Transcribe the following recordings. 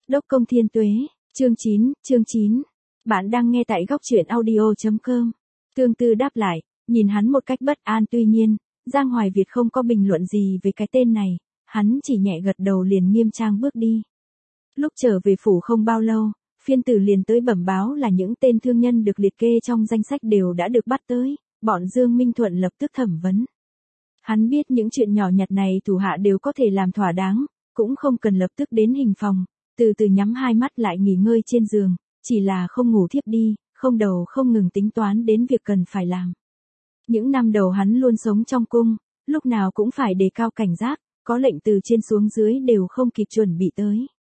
Đốc công thiên tuế, chương 9. Bạn đang nghe tại góc truyện audio.com. Tương Tư đáp lại, nhìn hắn một cách bất an, tuy nhiên, Giang Hoài Việt không có bình luận gì về cái tên này, hắn chỉ nhẹ gật đầu liền nghiêm trang bước đi. Lúc trở về phủ không bao lâu, phiên tử liền tới bẩm báo là những tên thương nhân được liệt kê trong danh sách đều đã được bắt tới, bọn Dương Minh Thuận lập tức thẩm vấn. Hắn biết những chuyện nhỏ nhặt này thủ hạ đều có thể làm thỏa đáng, cũng không cần lập tức đến hình phòng, từ từ nhắm hai mắt lại nghỉ ngơi trên giường, chỉ là không ngủ thiếp đi, không đầu không ngừng tính toán đến việc cần phải làm. Những năm đầu hắn luôn sống trong cung, lúc nào cũng phải đề cao cảnh giác, có lệnh từ trên xuống dưới đều không kịp chuẩn bị tới.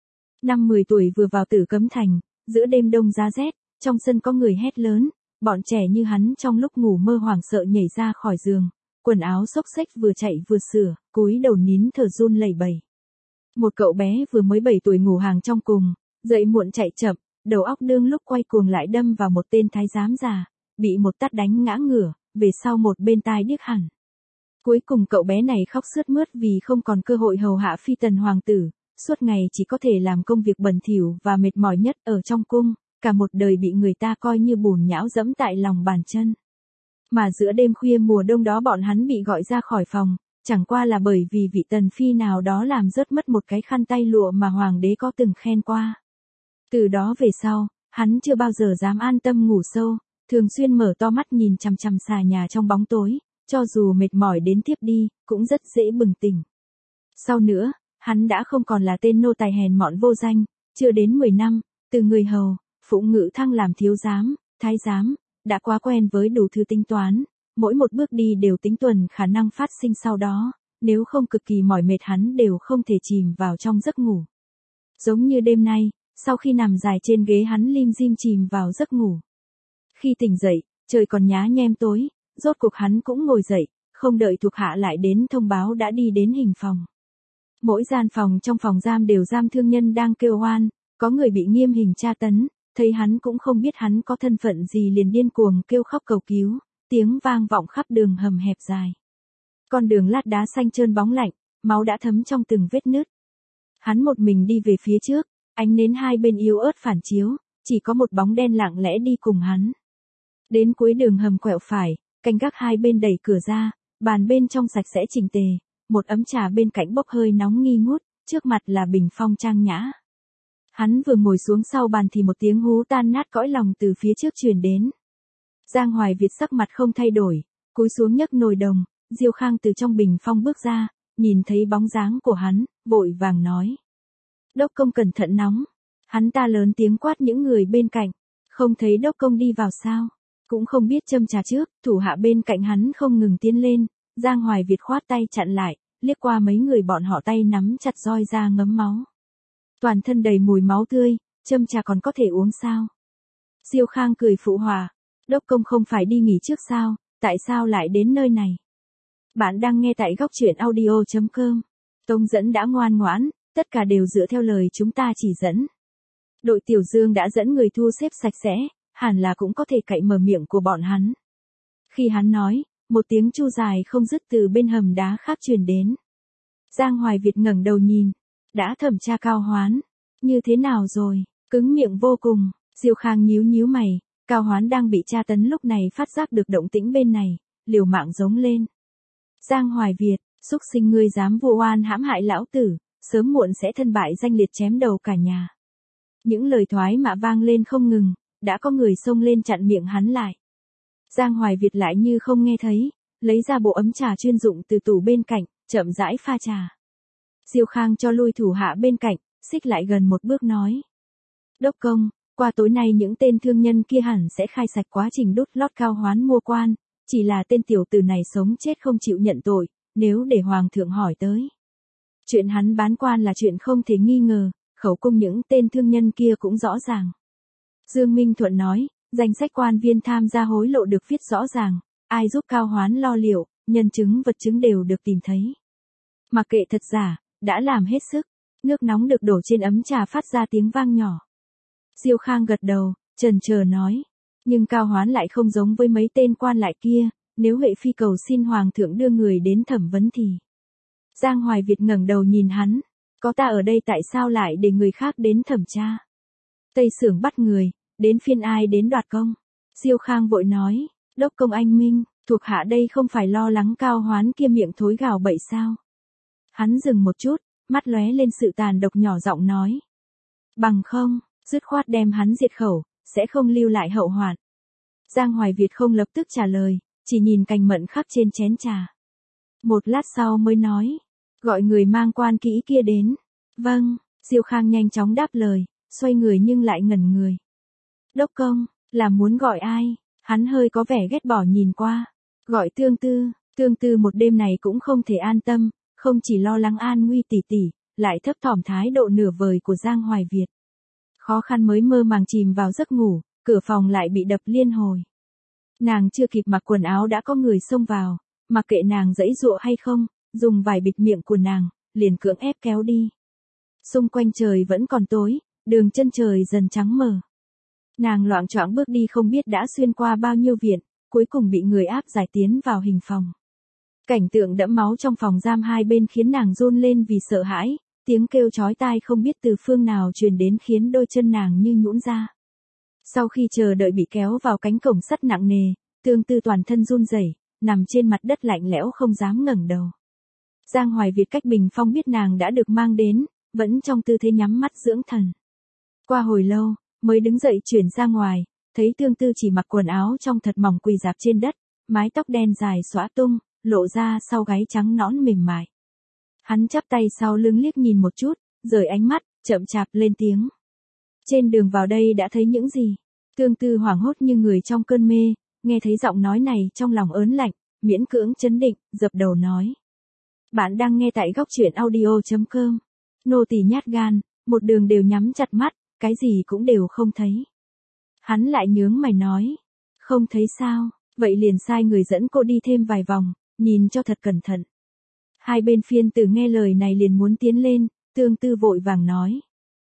Năm 10 tuổi vừa vào Tử Cấm Thành, giữa đêm đông giá rét, trong sân có người hét lớn, bọn trẻ như hắn trong lúc ngủ mơ hoảng sợ nhảy ra khỏi giường, quần áo xốc xếch vừa chạy vừa sửa, cúi đầu nín thở run lẩy bẩy. Một cậu bé vừa mới 7 tuổi ngủ hàng trong cùng, dậy muộn chạy chậm, đầu óc đương lúc quay cuồng lại đâm vào một tên thái giám già, bị một tát đánh ngã ngửa, về sau một bên tai điếc hẳn. Cuối cùng cậu bé này khóc sướt mướt vì không còn cơ hội hầu hạ phi tần hoàng tử, suốt ngày chỉ có thể làm công việc bẩn thỉu và mệt mỏi nhất ở trong cung, cả một đời bị người ta coi như bùn nhão dẫm tại lòng bàn chân. Mà giữa đêm khuya mùa đông đó bọn hắn bị gọi ra khỏi phòng, chẳng qua là bởi vì vị tần phi nào đó làm rớt mất một cái khăn tay lụa mà hoàng đế có từng khen qua. Từ đó về sau, hắn chưa bao giờ dám an tâm ngủ sâu, thường xuyên mở to mắt nhìn chằm chằm xà nhà trong bóng tối, cho dù mệt mỏi đến thiếp đi, cũng rất dễ bừng tỉnh. Sau nữa, hắn đã không còn là tên nô tài hèn mọn vô danh, chưa đến 10 năm, từ người hầu, phụng ngự thăng làm thiếu giám, thái giám, đã quá quen với đủ thứ tính toán, mỗi một bước đi đều tính tuần khả năng phát sinh sau đó, nếu không cực kỳ mỏi mệt hắn đều không thể chìm vào trong giấc ngủ. Giống như đêm nay, sau khi nằm dài trên ghế hắn lim dim chìm vào giấc ngủ. Khi tỉnh dậy, trời còn nhá nhem tối, rốt cuộc hắn cũng ngồi dậy, không đợi thuộc hạ lại đến thông báo đã đi đến hình phòng. Mỗi gian phòng trong phòng giam đều giam thương nhân đang kêu oan, có người bị nghiêm hình tra tấn, thấy hắn cũng không biết hắn có thân phận gì liền điên cuồng kêu khóc cầu cứu, tiếng vang vọng khắp đường hầm hẹp dài. Con đường lát đá xanh trơn bóng lạnh, máu đã thấm trong từng vết nứt. Hắn một mình đi về phía trước, ánh nến hai bên yếu ớt phản chiếu, chỉ có một bóng đen lặng lẽ đi cùng hắn. Đến cuối đường hầm quẹo phải, canh gác hai bên đẩy cửa ra, bàn bên trong sạch sẽ chỉnh tề, một ấm trà bên cạnh bốc hơi nóng nghi ngút, trước mặt là bình phong trang nhã. Hắn vừa ngồi xuống sau bàn thì một tiếng hú tan nát cõi lòng từ phía trước truyền đến. Giang Hoài Việt sắc mặt không thay đổi, cúi xuống nhấc nồi đồng, Diêu Khang từ trong bình phong bước ra, nhìn thấy bóng dáng của hắn, vội vàng nói. Đốc công cẩn thận nóng. Hắn ta lớn tiếng quát những người bên cạnh, không thấy đốc công đi vào sao, cũng không biết châm trà trước, thủ hạ bên cạnh hắn không ngừng tiến lên, Giang Hoài Việt khoát tay chặn lại, liếc qua mấy người bọn họ tay nắm chặt roi ra ngấm máu. Toàn thân đầy mùi máu tươi, châm trà còn có thể uống sao? Diêu Khang cười phụ họa, đốc công không phải đi nghỉ trước sao, tại sao lại đến nơi này? Bạn đang nghe tại góc truyện audio.com. Tông dẫn đã ngoan ngoãn, tất cả đều dựa theo lời chúng ta chỉ dẫn. Đội Tiểu Dương đã dẫn người thu xếp sạch sẽ, hẳn là cũng có thể cậy mở miệng của bọn hắn. Khi hắn nói, một tiếng chu dài không dứt từ bên hầm đá khác truyền đến. Giang Hoài Việt ngẩng đầu nhìn, đã thẩm tra Cao Hoán, như thế nào rồi, cứng miệng vô cùng. Diêu Khang nhíu nhíu mày, Cao Hoán đang bị tra tấn lúc này phát giác được động tĩnh bên này, liều mạng giống lên. Giang Hoài Việt, xúc sinh ngươi dám vu oan hãm hại lão tử, sớm muộn sẽ thân bại danh liệt chém đầu cả nhà. Những lời thoái mạ vang lên không ngừng, đã có người xông lên chặn miệng hắn lại. Giang Hoài Việt lại như không nghe thấy, lấy ra bộ ấm trà chuyên dụng từ tủ bên cạnh, chậm rãi pha trà. Diêu Khang cho lui thủ hạ bên cạnh, xích lại gần một bước nói. Đốc công, qua tối nay những tên thương nhân kia hẳn sẽ khai sạch quá trình đút lót Cao Hoán mua quan, chỉ là tên tiểu tử này sống chết không chịu nhận tội, nếu để hoàng thượng hỏi tới. Chuyện hắn bán quan là chuyện không thể nghi ngờ, khẩu cung những tên thương nhân kia cũng rõ ràng. Dương Minh Thuận nói, danh sách quan viên tham gia hối lộ được viết rõ ràng, ai giúp Cao Hoán lo liệu, nhân chứng vật chứng đều được tìm thấy. Mặc kệ thật giả, đã làm hết sức, nước nóng được đổ trên ấm trà phát ra tiếng vang nhỏ. Diêu Khang gật đầu, chần chờ nói, nhưng Cao Hoán lại không giống với mấy tên quan lại kia, nếu Huệ Phi cầu xin hoàng thượng đưa người đến thẩm vấn thì. Giang Hoài Việt ngẩng đầu nhìn hắn, Có ta ở đây tại sao lại để người khác đến thẩm tra? Tây Xưởng bắt người, đến phiên ai đến đoạt công? Diêu Khang vội nói, đốc công anh minh, thuộc hạ đây không phải lo lắng Cao Hoán kia miệng thối gào bậy sao? Hắn dừng một chút, mắt lóe lên sự tàn độc nhỏ giọng nói. Bằng không, dứt khoát đem hắn diệt khẩu, sẽ không lưu lại hậu hoạn. Giang Hoài Việt không lập tức trả lời, chỉ nhìn cành mận khắc trên chén trà. Một lát sau mới nói, gọi người mang quan kỹ kia đến. Vâng, Diêu Khang nhanh chóng đáp lời, xoay người nhưng lại ngẩn người. Đốc công, là muốn gọi ai? Hắn hơi có vẻ ghét bỏ nhìn qua. Gọi Tương Tư một đêm này cũng không thể an tâm, không chỉ lo lắng an nguy tỷ tỷ, lại thấp thỏm thái độ nửa vời của Giang Hoài Việt. Khó khăn mới mơ màng chìm vào giấc ngủ, cửa phòng lại bị đập liên hồi. Nàng chưa kịp mặc quần áo đã có người xông vào, mặc kệ nàng giãy giụa hay không, dùng vải bịt miệng của nàng, liền cưỡng ép kéo đi. Xung quanh trời vẫn còn tối, đường chân trời dần trắng mờ. Nàng loạng choạng bước đi không biết đã xuyên qua bao nhiêu viện, cuối cùng bị người áp giải tiến vào hình phòng. Cảnh tượng đẫm máu trong phòng giam hai bên khiến nàng run lên vì sợ hãi, tiếng kêu chói tai không biết từ phương nào truyền đến khiến đôi chân nàng như nhũn ra. Sau khi chờ đợi bị kéo vào cánh cổng sắt nặng nề, Tương Tư toàn thân run rẩy, nằm trên mặt đất lạnh lẽo không dám ngẩng đầu. Giang Hoài Việt cách bình phong biết nàng đã được mang đến, vẫn trong tư thế nhắm mắt dưỡng thần. Qua hồi lâu, mới đứng dậy chuyển ra ngoài, thấy Tương Tư chỉ mặc quần áo trong thật mỏng quỳ rạp trên đất, mái tóc đen dài xõa tung, lộ ra sau gáy trắng nõn mềm mại. Hắn chắp tay sau lưng liếc nhìn một chút, rời ánh mắt, chậm chạp lên tiếng. Trên đường vào đây đã thấy những gì? Tương Tư hoảng hốt như người trong cơn mê, nghe thấy giọng nói này trong lòng ớn lạnh, miễn cưỡng trấn định, dập đầu nói. Bạn đang nghe tại góc truyện audio.com. Nô tỳ nhát gan, một đường đều nhắm chặt mắt, cái gì cũng đều không thấy. Hắn lại nhướng mày nói. Không thấy sao, vậy liền sai người dẫn cô đi thêm vài vòng, nhìn cho thật cẩn thận. Hai bên phiên tử nghe lời này liền muốn tiến lên, Tương Tư vội vàng nói.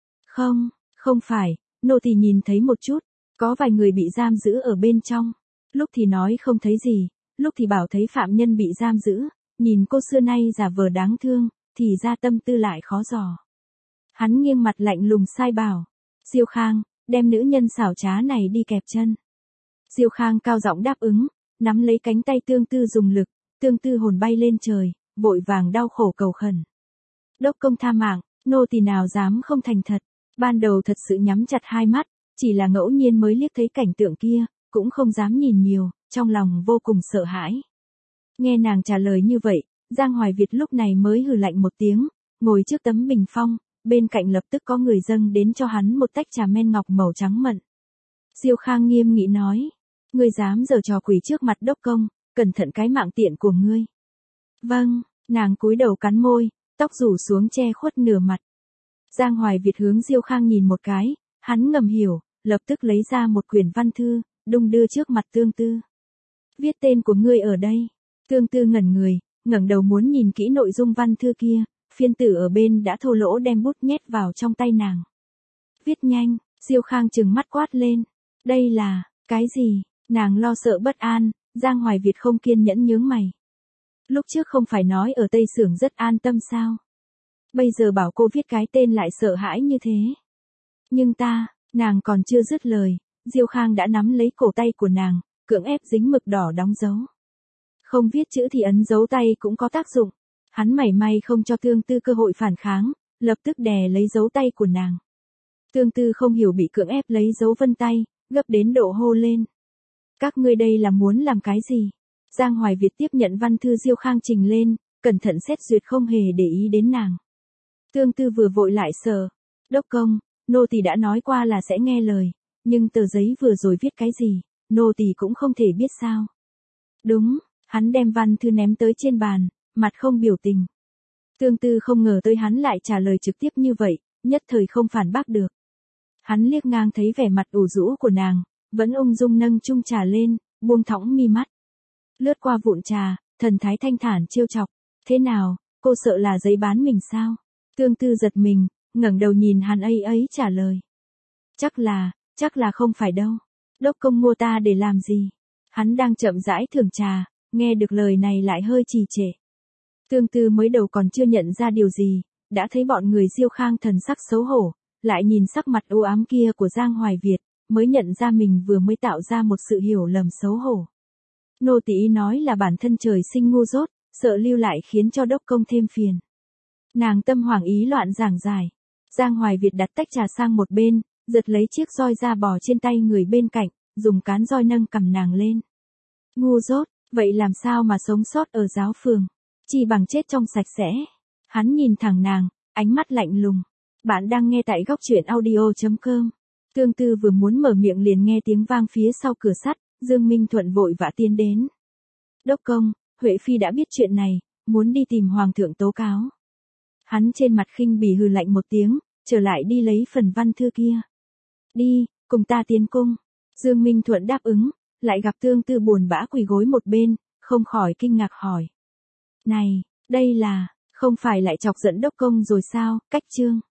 Không phải, nô tỳ nhìn thấy một chút, có vài người bị giam giữ ở bên trong. Lúc thì nói không thấy gì, lúc thì bảo thấy phạm nhân bị giam giữ, nhìn cô xưa nay giả vờ đáng thương, thì ra tâm tư lại khó dò. Hắn nghiêng mặt lạnh lùng sai bảo. Diêu Khang, đem nữ nhân xảo trá này đi kẹp chân. Diêu Khang cao giọng đáp ứng, nắm lấy cánh tay Tương Tư dùng lực, Tương Tư hồn bay lên trời, vội vàng đau khổ cầu khẩn. Đốc công tha mạng, nô tỳ nào dám không thành thật, ban đầu thật sự nhắm chặt hai mắt, chỉ là ngẫu nhiên mới liếc thấy cảnh tượng kia, cũng không dám nhìn nhiều, trong lòng vô cùng sợ hãi. Nghe nàng trả lời như vậy, Giang Hoài Việt lúc này mới hừ lạnh một tiếng, ngồi trước tấm bình phong, bên cạnh lập tức có người dâng đến cho hắn một tách trà men ngọc màu trắng mận. Diêu Khang nghiêm nghị nói, ngươi dám giở trò quỷ trước mặt đốc công, cẩn thận cái mạng tiện của ngươi. Vâng, nàng cúi đầu cắn môi, tóc rủ xuống che khuất nửa mặt. Giang Hoài Việt hướng Diêu Khang nhìn một cái, hắn ngầm hiểu, lập tức lấy ra một quyển văn thư, đung đưa trước mặt Tương Tư. Viết tên của ngươi ở đây. Tương Tư ngẩn người, ngẩng đầu muốn nhìn kỹ nội dung văn thư kia, phiên tử ở bên đã thô lỗ đem bút nhét vào trong tay nàng. Viết nhanh, Diêu Khang trừng mắt quát lên. Đây là, cái gì? Nàng lo sợ bất an, Giang Hoài Việt không kiên nhẫn nhướng mày. Lúc trước không phải nói ở Tây Xưởng rất an tâm sao? Bây giờ bảo cô viết cái tên lại sợ hãi như thế. Nhưng nàng còn chưa dứt lời, Diêu Khang đã nắm lấy cổ tay của nàng, cưỡng ép dính mực đỏ đóng dấu. Không viết chữ thì ấn dấu tay cũng có tác dụng. Hắn mảy may không cho Tương Tư cơ hội phản kháng, lập tức đè lấy dấu tay của nàng. Tương Tư không hiểu bị cưỡng ép lấy dấu vân tay, gấp đến độ hô lên. Các ngươi đây là muốn làm cái gì? Giang Hoài Việt tiếp nhận văn thư Diêu Khang trình lên, cẩn thận xét duyệt không hề để ý đến nàng. Tương Tư vừa vội lại sợ. Đốc công, nô tỳ đã nói qua là sẽ nghe lời, nhưng tờ giấy vừa rồi viết cái gì, nô tỳ cũng không thể biết sao. Đúng, hắn đem văn thư ném tới trên bàn, mặt không biểu tình. Tương Tư không ngờ tới hắn lại trả lời trực tiếp như vậy, nhất thời không phản bác được. Hắn liếc ngang thấy vẻ mặt ủ rũ của nàng, vẫn ung dung nâng chung trà lên, buông thõng mi mắt. Lướt qua vụn trà, thần thái thanh thản trêu chọc. Thế nào, cô sợ là giấy bán mình sao? Tương Tư giật mình, ngẩng đầu nhìn hắn ấy trả lời. Chắc là không phải đâu. Đốc công mua ta để làm gì? Hắn đang chậm rãi thưởng trà, nghe được lời này lại hơi trì trệ. Tương Tư mới đầu còn chưa nhận ra điều gì, đã thấy bọn người Diêu Khang thần sắc xấu hổ, lại nhìn sắc mặt u ám kia của Giang Hoài Việt, mới nhận ra mình vừa mới tạo ra một sự hiểu lầm xấu hổ. Nô tỳ nói là bản thân trời sinh ngu dốt, sợ lưu lại khiến cho đốc công thêm phiền. Nàng tâm hoảng ý loạn giảng giải. Giang Hoài Việt đặt tách trà sang một bên, giật lấy chiếc roi da bò trên tay người bên cạnh, dùng cán roi nâng cầm nàng lên. Ngu dốt, vậy làm sao mà sống sót ở giáo phường? Chỉ bằng chết trong sạch sẽ. Hắn nhìn thẳng nàng, ánh mắt lạnh lùng. Bạn đang nghe tại góc truyện audio.com. Tương Tư vừa muốn mở miệng liền nghe tiếng vang phía sau cửa sắt, Dương Minh Thuận vội vã tiến đến. Đốc công, Huệ Phi đã biết chuyện này, muốn đi tìm Hoàng thượng tố cáo. Hắn trên mặt khinh bỉ hừ lạnh một tiếng, trở lại đi lấy phần văn thư kia. Đi, cùng ta tiến cung. Dương Minh Thuận đáp ứng, lại gặp Tương Tư buồn bã quỳ gối một bên, không khỏi kinh ngạc hỏi. Này, đây là, không phải lại chọc giận đốc công rồi sao, cách chương.